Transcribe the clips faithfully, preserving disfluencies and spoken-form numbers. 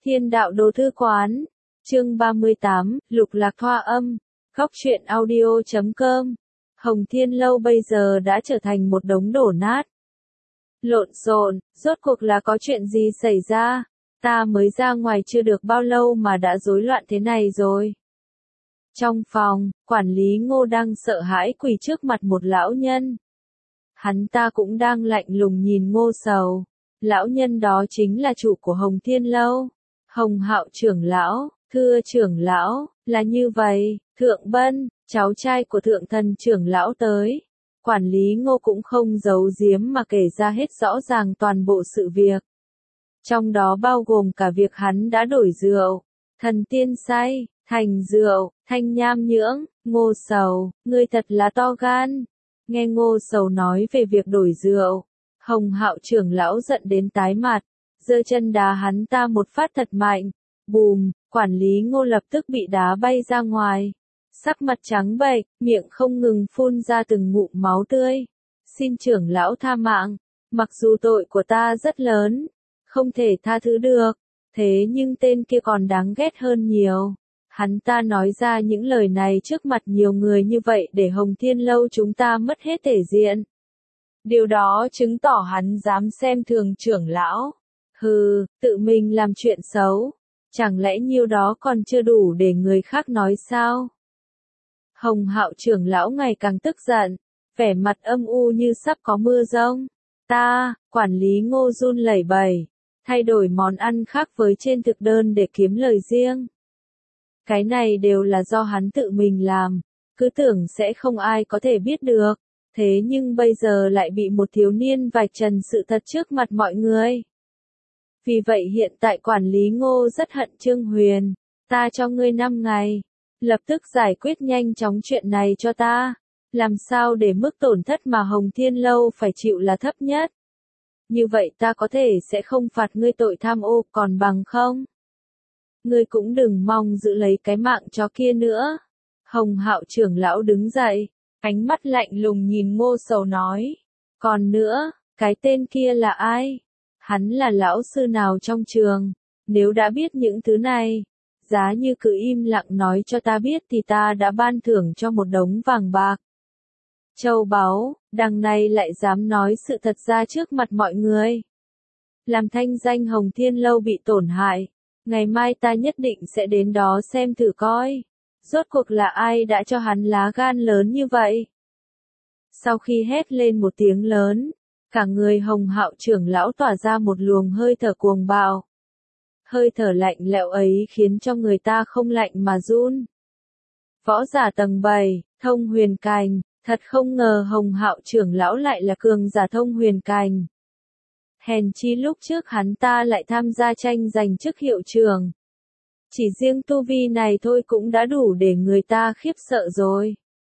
Thiên đạo đồ thư quán, chương ba mươi tám, lục lạc thoa âm, góc truyện audio chấm com. Hồng Thiên Lâu bây giờ đã trở thành một đống đổ nát. Lộn xộn, rốt cuộc là có chuyện gì xảy ra? Ta mới ra ngoài chưa được bao lâu mà đã rối loạn thế này rồi. Trong phòng, quản lý Ngô đang sợ hãi quỳ trước mặt một lão nhân. Hắn ta cũng đang lạnh lùng nhìn Ngô Sầu. Lão nhân đó chính là chủ của Hồng Thiên Lâu. Hồng Hạo trưởng lão, thưa trưởng lão, là như vậy, Thượng Bân, cháu trai của Thượng Thần trưởng lão tới. Quản lý Ngô cũng không giấu giếm mà kể ra hết rõ ràng toàn bộ sự việc. Trong đó bao gồm cả việc hắn đã đổi rượu, thần tiên say, thành rượu, thanh nham nhưỡng. Ngô Sầu, ngươi thật là to gan. Nghe Ngô Sầu nói về việc đổi rượu, Hồng Hạo trưởng lão giận đến tái mặt, giơ chân đá hắn ta một phát thật mạnh. Bùm, quản lý Ngô lập tức bị đá bay ra ngoài. Sắc mặt trắng bệch, miệng không ngừng phun ra từng ngụm máu tươi. Xin trưởng lão tha mạng, mặc dù tội của ta rất lớn, không thể tha thứ được, thế nhưng tên kia còn đáng ghét hơn nhiều. Hắn ta nói ra những lời này trước mặt nhiều người như vậy để Hồng Thiên Lâu chúng ta mất hết thể diện. Điều đó chứng tỏ hắn dám xem thường trưởng lão. Hừ, tự mình làm chuyện xấu. Chẳng lẽ nhiêu đó còn chưa đủ để người khác nói sao? Hồng Hạo trưởng lão ngày càng tức giận, vẻ mặt âm u như sắp có mưa giông. Ta, quản lý Ngô run lẩy bẩy, thay đổi món ăn khác với trên thực đơn để kiếm lời riêng. Cái này đều là do hắn tự mình làm, cứ tưởng sẽ không ai có thể biết được, thế nhưng bây giờ lại bị một thiếu niên vạch trần sự thật trước mặt mọi người. Vì vậy hiện tại quản lý Ngô rất hận Trương Huyền, ta cho ngươi năm ngày, lập tức giải quyết nhanh chóng chuyện này cho ta, làm sao để mức tổn thất mà Hồng Thiên Lâu phải chịu là thấp nhất. Như vậy ta có thể sẽ không phạt ngươi tội tham ô, còn bằng không? Ngươi cũng đừng mong giữ lấy cái mạng chó kia nữa. Hồng Hạo trưởng lão đứng dậy, ánh mắt lạnh lùng nhìn Ngô Sầu nói. Còn nữa, cái tên kia là ai? Hắn là lão sư nào trong trường? Nếu đã biết những thứ này, giá như cứ im lặng nói cho ta biết thì ta đã ban thưởng cho một đống vàng bạc. Châu báu, đằng này lại dám nói sự thật ra trước mặt mọi người. Làm thanh danh Hồng Thiên Lâu bị tổn hại. Ngày mai ta nhất định sẽ đến đó xem thử coi. Rốt cuộc là ai đã cho hắn lá gan lớn như vậy? Sau khi hét lên một tiếng lớn, cả người Hồng Hạo trưởng lão tỏa ra một luồng hơi thở cuồng bạo. Hơi thở lạnh lẽo ấy khiến cho người ta không lạnh mà run. Võ giả tầng bảy, thông huyền cành, thật không ngờ Hồng Hạo trưởng lão lại là cường giả thông huyền cành. Hèn chi lúc trước hắn ta lại tham gia tranh giành chức hiệu trưởng. Chỉ riêng tu vi này thôi cũng đã đủ để người ta khiếp sợ rồi.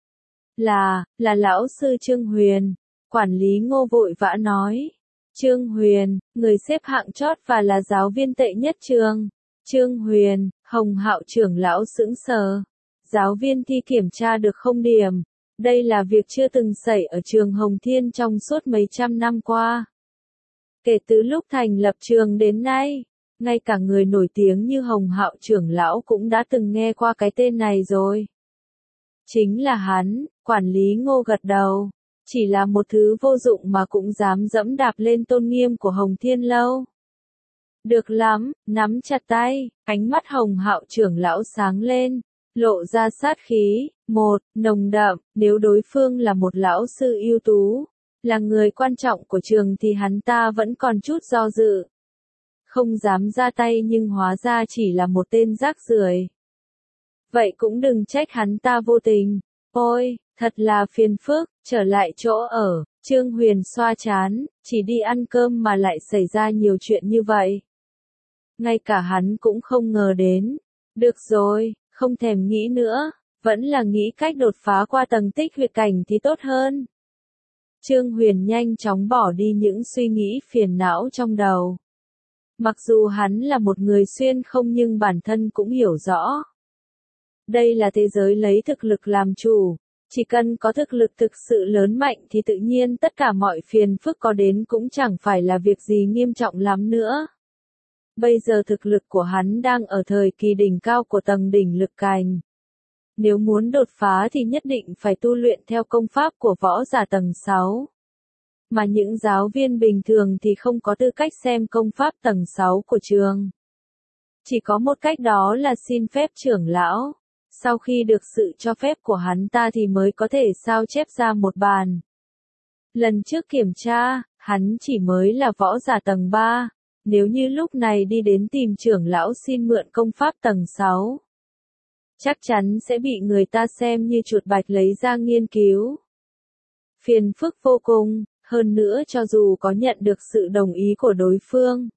Là, là lão sư Trương Huyền. Quản lý Ngô vội vã nói. Trương Huyền, người xếp hạng chót và là giáo viên tệ nhất trường. Trương Huyền, Hồng Hạo trưởng lão sững sờ. Giáo viên thi kiểm tra được không điểm. Đây là việc chưa từng xảy ở trường Hồng Thiên trong suốt mấy trăm năm qua. Kể từ lúc thành lập trường đến nay, ngay cả người nổi tiếng như Hồng Hạo trưởng lão cũng đã từng nghe qua cái tên này rồi. Chính là hắn. Quản lý Ngô gật đầu. Chỉ là một thứ vô dụng mà cũng dám dẫm đạp lên tôn nghiêm của Hồng Thiên Lâu. Được lắm, nắm chặt tay, ánh mắt Hồng Hạo trưởng lão sáng lên, lộ ra sát khí. Một, nồng đậm, nếu đối phương là một lão sư ưu tú, là người quan trọng của trường thì hắn ta vẫn còn chút do dự. Không dám ra tay nhưng hóa ra chỉ là một tên rác rưởi. Vậy cũng đừng trách hắn ta vô tình. Ôi, thật là phiền phức. Trở lại chỗ ở, Trương Huyền xoa trán, chỉ đi ăn cơm mà lại xảy ra nhiều chuyện như vậy. Ngay cả hắn cũng không ngờ đến. Được rồi, không thèm nghĩ nữa, vẫn là nghĩ cách đột phá qua tầng tích huyệt cảnh thì tốt hơn. Trương Huyền nhanh chóng bỏ đi những suy nghĩ phiền não trong đầu. Mặc dù hắn là một người xuyên không nhưng bản thân cũng hiểu rõ. Đây là thế giới lấy thực lực làm chủ. Chỉ cần có thực lực thực sự lớn mạnh thì tự nhiên tất cả mọi phiền phức có đến cũng chẳng phải là việc gì nghiêm trọng lắm nữa. Bây giờ thực lực của hắn đang ở thời kỳ đỉnh cao của tầng đỉnh lực cành. Nếu muốn đột phá thì nhất định phải tu luyện theo công pháp của võ giả tầng sáu. Mà những giáo viên bình thường thì không có tư cách xem công pháp tầng sáu của trường. Chỉ có một cách đó là xin phép trưởng lão. Sau khi được sự cho phép của hắn ta thì mới có thể sao chép ra một bàn. Lần trước kiểm tra, hắn chỉ mới là võ giả tầng ba. Nếu như lúc này đi đến tìm trưởng lão xin mượn công pháp tầng sáu, chắc chắn sẽ bị người ta xem như chuột bạch lấy ra nghiên cứu. Phiền phức vô cùng, hơn nữa cho dù có nhận được sự đồng ý của đối phương,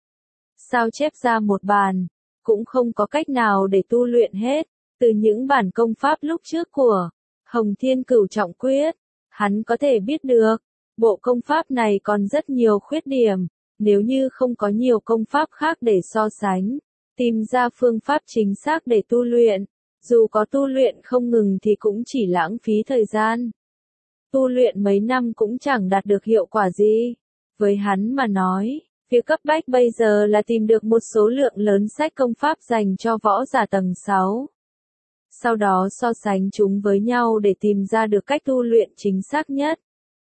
sao chép ra một bàn, cũng không có cách nào để tu luyện hết. Từ những bản công pháp lúc trước của Hồng Thiên Cửu Trọng Quyết, hắn có thể biết được, bộ công pháp này còn rất nhiều khuyết điểm. Nếu như không có nhiều công pháp khác để so sánh, tìm ra phương pháp chính xác để tu luyện, dù có tu luyện không ngừng thì cũng chỉ lãng phí thời gian. Tu luyện mấy năm cũng chẳng đạt được hiệu quả gì. Với hắn mà nói, việc cấp bách bây giờ là tìm được một số lượng lớn sách công pháp dành cho võ giả tầng sáu. Sau đó so sánh chúng với nhau để tìm ra được cách tu luyện chính xác nhất.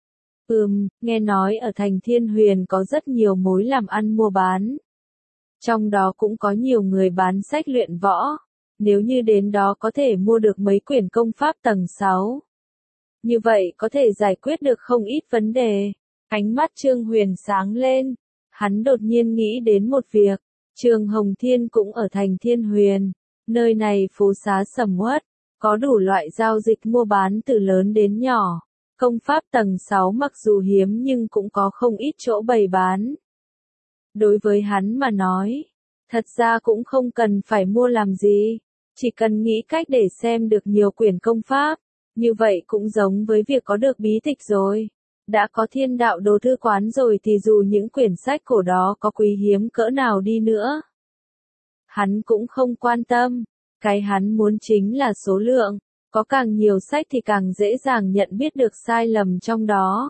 Ừm, nghe nói ở thành Thiên Huyền có rất nhiều mối làm ăn mua bán. Trong đó cũng có nhiều người bán sách luyện võ. Nếu như đến đó có thể mua được mấy quyển công pháp tầng sáu. Như vậy có thể giải quyết được không ít vấn đề. Ánh mắt Trương Huyền sáng lên. Hắn đột nhiên nghĩ đến một việc. Trường Hồng Thiên cũng ở thành Thiên Huyền. Nơi này phố xá sầm uất, có đủ loại giao dịch mua bán từ lớn đến nhỏ. Công pháp tầng sáu mặc dù hiếm nhưng cũng có không ít chỗ bày bán. Đối với hắn mà nói, thật ra cũng không cần phải mua làm gì, chỉ cần nghĩ cách để xem được nhiều quyển công pháp, như vậy cũng giống với việc có được bí tịch rồi. Đã có Thiên Đạo Đồ Thư Quán rồi thì dù những quyển sách cổ đó có quý hiếm cỡ nào đi nữa, hắn cũng không quan tâm, cái hắn muốn chính là số lượng. Có càng nhiều sách thì càng dễ dàng nhận biết được sai lầm trong đó.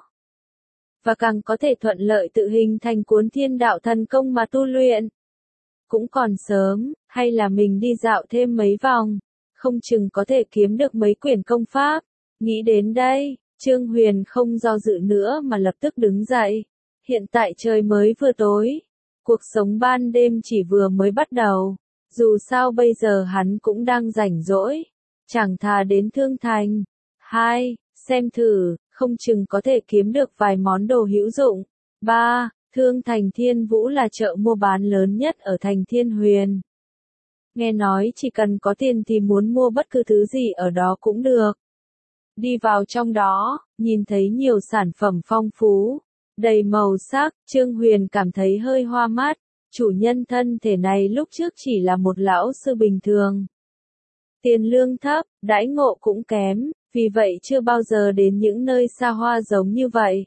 Và càng có thể thuận lợi tự hình thành cuốn Thiên Đạo Thần Công mà tu luyện. Cũng còn sớm, hay là mình đi dạo thêm mấy vòng, không chừng có thể kiếm được mấy quyển công pháp. Nghĩ đến đây, Trương Huyền không do dự nữa mà lập tức đứng dậy. Hiện tại trời mới vừa tối, cuộc sống ban đêm chỉ vừa mới bắt đầu. Dù sao bây giờ hắn cũng đang rảnh rỗi. Chẳng thà đến Thương Thành. Hai, xem thử, không chừng có thể kiếm được vài món đồ hữu dụng. Ba, Thương Thành Thiên Vũ là chợ mua bán lớn nhất ở thành Thiên Huyền. Nghe nói chỉ cần có tiền thì muốn mua bất cứ thứ gì ở đó cũng được. Đi vào trong đó, nhìn thấy nhiều sản phẩm phong phú, đầy màu sắc, Trương Huyền cảm thấy hơi hoa mắt. Chủ nhân thân thể này lúc trước chỉ là một lão sư bình thường. Tiền lương thấp, đãi ngộ cũng kém, vì vậy chưa bao giờ đến những nơi xa hoa giống như vậy.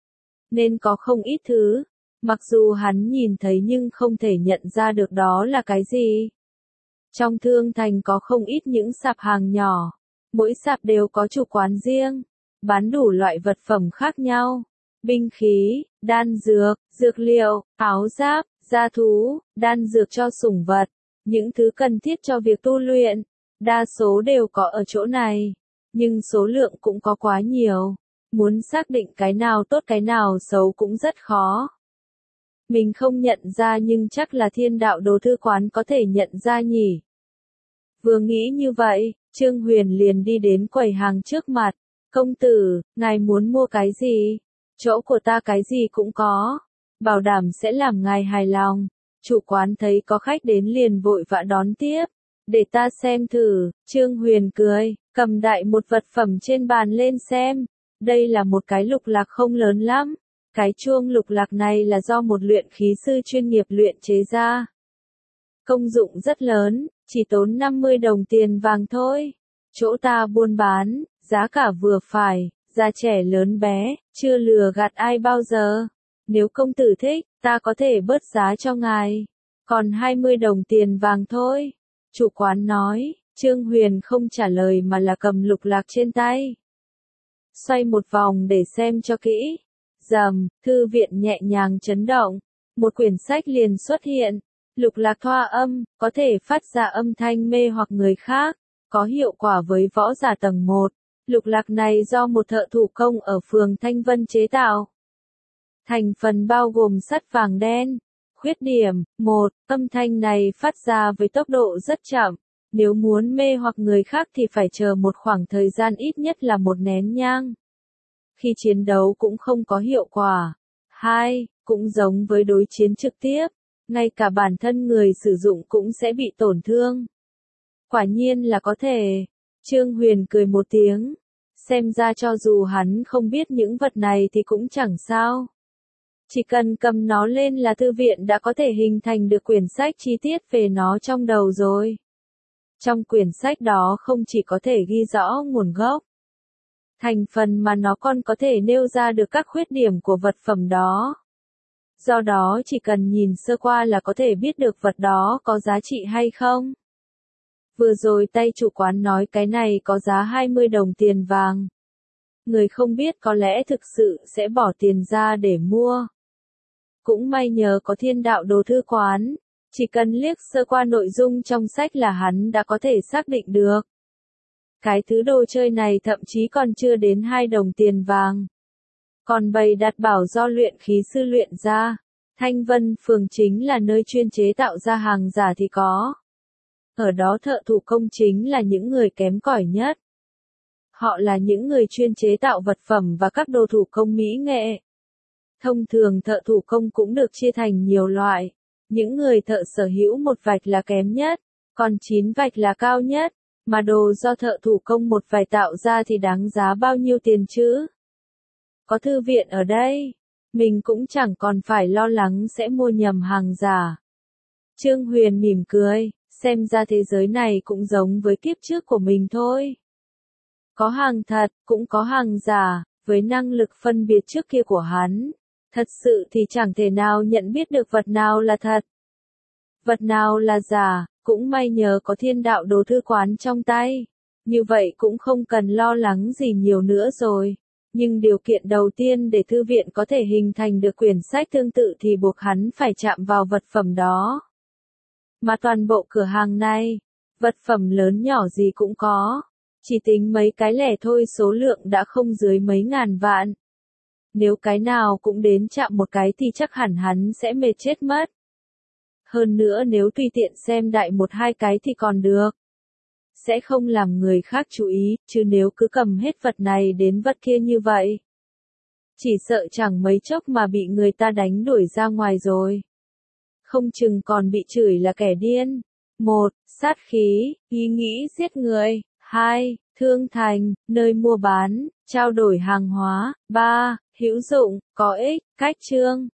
Nên có không ít thứ, mặc dù hắn nhìn thấy nhưng không thể nhận ra được đó là cái gì. Trong Thương Thành có không ít những sạp hàng nhỏ, mỗi sạp đều có chủ quán riêng, bán đủ loại vật phẩm khác nhau, binh khí, đan dược, dược liệu, áo giáp, gia thú, đan dược cho sủng vật, những thứ cần thiết cho việc tu luyện. Đa số đều có ở chỗ này, nhưng số lượng cũng có quá nhiều. Muốn xác định cái nào tốt cái nào xấu cũng rất khó. Mình không nhận ra nhưng chắc là Thiên Đạo Đồ Thư Quán có thể nhận ra nhỉ. Vừa nghĩ như vậy, Trương Huyền liền đi đến quầy hàng trước mặt. Công tử, ngài muốn mua cái gì? Chỗ của ta cái gì cũng có. Bảo đảm sẽ làm ngài hài lòng. Chủ quán thấy có khách đến liền vội vã đón tiếp. Để ta xem thử, Trương Huyền cười, cầm đại một vật phẩm trên bàn lên xem. Đây là một cái lục lạc không lớn lắm. Cái chuông lục lạc này là do một luyện khí sư chuyên nghiệp luyện chế ra. Công dụng rất lớn, chỉ tốn năm mươi đồng tiền vàng thôi. Chỗ ta buôn bán, giá cả vừa phải, già trẻ lớn bé, chưa lừa gạt ai bao giờ. Nếu công tử thích, ta có thể bớt giá cho ngài. Còn hai mươi đồng tiền vàng thôi. Chủ quán nói, Trương Huyền không trả lời mà là cầm lục lạc trên tay. Xoay một vòng để xem cho kỹ. Rầm, thư viện nhẹ nhàng chấn động. Một quyển sách liền xuất hiện. Lục lạc thoa âm, có thể phát ra âm thanh mê hoặc người khác, có hiệu quả với võ giả tầng một. Lục lạc này do một thợ thủ công ở phường Thanh Vân chế tạo. Thành phần bao gồm sắt vàng đen. Khuyết điểm, một, âm thanh này phát ra với tốc độ rất chậm. Nếu muốn mê hoặc người khác thì phải chờ một khoảng thời gian ít nhất là một nén nhang. Khi chiến đấu cũng không có hiệu quả. Hai, cũng giống với đối chiến trực tiếp, ngay cả bản thân người sử dụng cũng sẽ bị tổn thương. Quả nhiên là có thể. Trương Huyền cười một tiếng. Xem ra cho dù hắn không biết những vật này thì cũng chẳng sao. Chỉ cần cầm nó lên là thư viện đã có thể hình thành được quyển sách chi tiết về nó trong đầu rồi. Trong quyển sách đó không chỉ có thể ghi rõ nguồn gốc, thành phần mà nó còn có thể nêu ra được các khuyết điểm của vật phẩm đó. Do đó chỉ cần nhìn sơ qua là có thể biết được vật đó có giá trị hay không. Vừa rồi tay chủ quán nói cái này có giá hai mươi đồng tiền vàng. Người không biết có lẽ thực sự sẽ bỏ tiền ra để mua. Cũng may nhờ có Thiên Đạo Đồ Thư Quán, chỉ cần liếc sơ qua nội dung trong sách là hắn đã có thể xác định được. Cái thứ đồ chơi này thậm chí còn chưa đến hai đồng tiền vàng. Còn bày đặt bảo do luyện khí sư luyện ra. Thanh Vân phường chính là nơi chuyên chế tạo ra hàng giả thì có. Ở đó thợ thủ công chính là những người kém cỏi nhất. Họ là những người chuyên chế tạo vật phẩm và các đồ thủ công mỹ nghệ. Thông thường thợ thủ công cũng được chia thành nhiều loại. Những người thợ sở hữu một vạch là kém nhất, còn chín vạch là cao nhất. Mà đồ do thợ thủ công một vài tạo ra thì đáng giá bao nhiêu tiền chứ? Có thư viện ở đây, mình cũng chẳng còn phải lo lắng sẽ mua nhầm hàng giả. Trương Huyền mỉm cười, xem ra thế giới này cũng giống với kiếp trước của mình thôi. Có hàng thật, cũng có hàng giả, với năng lực phân biệt trước kia của hắn. Thật sự thì chẳng thể nào nhận biết được vật nào là thật, vật nào là giả. Cũng may nhờ có Thiên Đạo Đồ Thư Quán trong tay. Như vậy cũng không cần lo lắng gì nhiều nữa rồi. Nhưng điều kiện đầu tiên để thư viện có thể hình thành được quyển sách tương tự thì buộc hắn phải chạm vào vật phẩm đó. Mà toàn bộ cửa hàng này, vật phẩm lớn nhỏ gì cũng có. Chỉ tính mấy cái lẻ thôi số lượng đã không dưới mấy ngàn vạn. Nếu cái nào cũng đến chạm một cái thì chắc hẳn hắn sẽ mệt chết mất. Hơn nữa nếu tùy tiện xem đại một hai cái thì còn được. Sẽ không làm người khác chú ý, chứ nếu cứ cầm hết vật này đến vật kia như vậy. Chỉ sợ chẳng mấy chốc mà bị người ta đánh đuổi ra ngoài rồi. Không chừng còn bị chửi là kẻ điên. Một, sát khí, ý nghĩ giết người. Hai, thương thành, nơi mua bán, trao đổi hàng hóa. Ba, hữu dụng, có ích, cách chương.